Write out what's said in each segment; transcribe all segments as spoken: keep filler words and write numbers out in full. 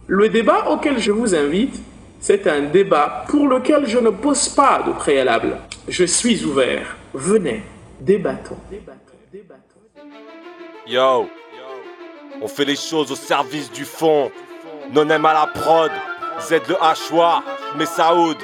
Le débat auquel je vous invite, c'est un débat pour lequel je ne pose pas de préalable. Je suis ouvert. Venez, débattons. Yo, on fait les choses au service du fond. Non-aime à la prod, Z le hachoir, Messaoud.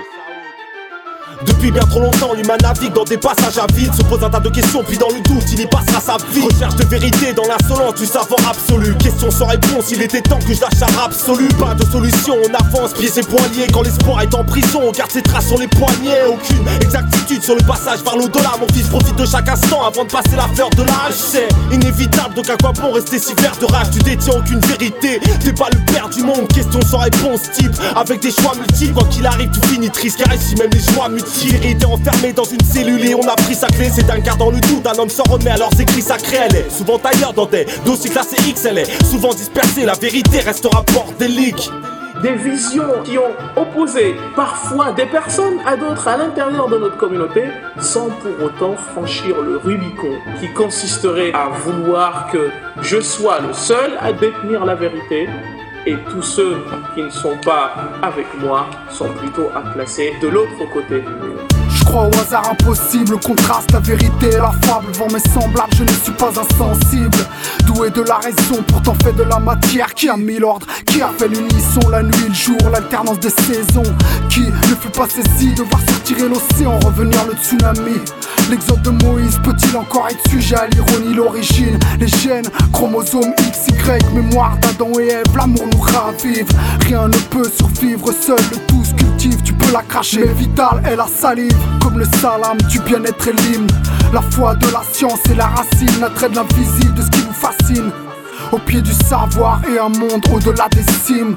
Depuis bien trop longtemps, l'humain navigue dans des passages à vide. Se pose un tas de questions, puis dans le doute, il y passera sa vie. Recherche de vérité dans l'insolence du savoir absolu. Question sans réponse, il était temps que je lâche un absolu. Pas de solution, on avance, pieds et poings liés. Quand l'espoir est en prison, on garde ses traces sur les poignets. Aucune exactitude sur le passage vers l'au-delà. Mon fils profite de chaque instant avant de passer la fleur de l'âge. C'est inévitable, donc à quoi bon rester si vert de rage? Tu détiens aucune vérité, t'es pas le père du monde. Question sans réponse type, avec des choix multiples. Quoi qu'il arrive, tout finit triste, car ici même les joies mutilent. Il était enfermé dans une cellule et on a pris sa clé. C'est un quart dans le doute, un homme s'en remet à leurs écrits sacrés. Elle est souvent ailleurs dans des dossiers classés X. Elle est souvent dispersée, la vérité restera bordélique. Des visions qui ont opposé parfois des personnes à d'autres à l'intérieur de notre communauté, sans pour autant franchir le Rubicon qui consisterait à vouloir que je sois le seul à détenir la vérité et tous ceux qui ne sont pas avec moi sont plutôt à placer de l'autre côté du mur. Je crois au hasard impossible, contraste la vérité et la fable. Devant mes semblables, je ne suis pas insensible. Doué de la raison, pourtant fait de la matière. Qui a mis l'ordre, qui a fait l'unisson, la nuit, le jour, l'alternance des saisons. Qui ne fut pas saisi de voir sortir l'océan, revenir le tsunami. L'exode de Moïse peut-il encore être sujet à l'ironie, l'origine? Les gènes, chromosomes X, Y, mémoire d'Adam et Ève, l'amour nous ravive. Rien ne peut survivre, seul le tout se cultive. Tu peux la cracher, mais vitale est la salive. Comme le salam du bien-être et l'hymne. La foi de la science et la racine, l'attrait de l'invisible, de ce qui nous fascine. Au pied du savoir et un monde au-delà des cimes.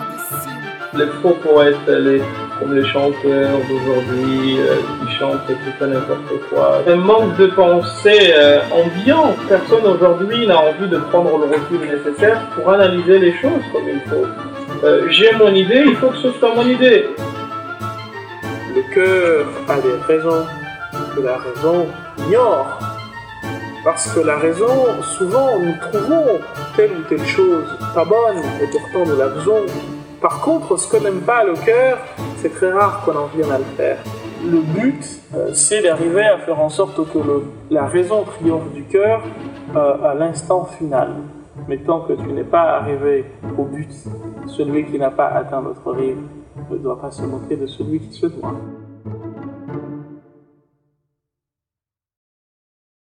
Les faux poètes, les, comme les chanteurs d'aujourd'hui, euh, qui chantent tout et n'importe quoi. Un manque de pensée euh, ambiant. Personne aujourd'hui n'a envie de prendre le recul nécessaire pour analyser les choses comme il faut. Euh, j'ai mon idée, il faut que ce soit mon idée. Le cœur a des raisons que la raison ignore. Parce que la raison, souvent, nous trouvons telle ou telle chose pas bonne, et pourtant nous la faisons. Par contre, ce que n'aime pas le cœur, c'est très rare qu'on en vienne à le faire. Le but, euh, c'est d'arriver à faire en sorte que le, la raison triomphe du cœur euh, à l'instant final. Mais tant que tu n'es pas arrivé au but, celui qui n'a pas atteint notre rive ne doit pas se moquer de celui qui se doit.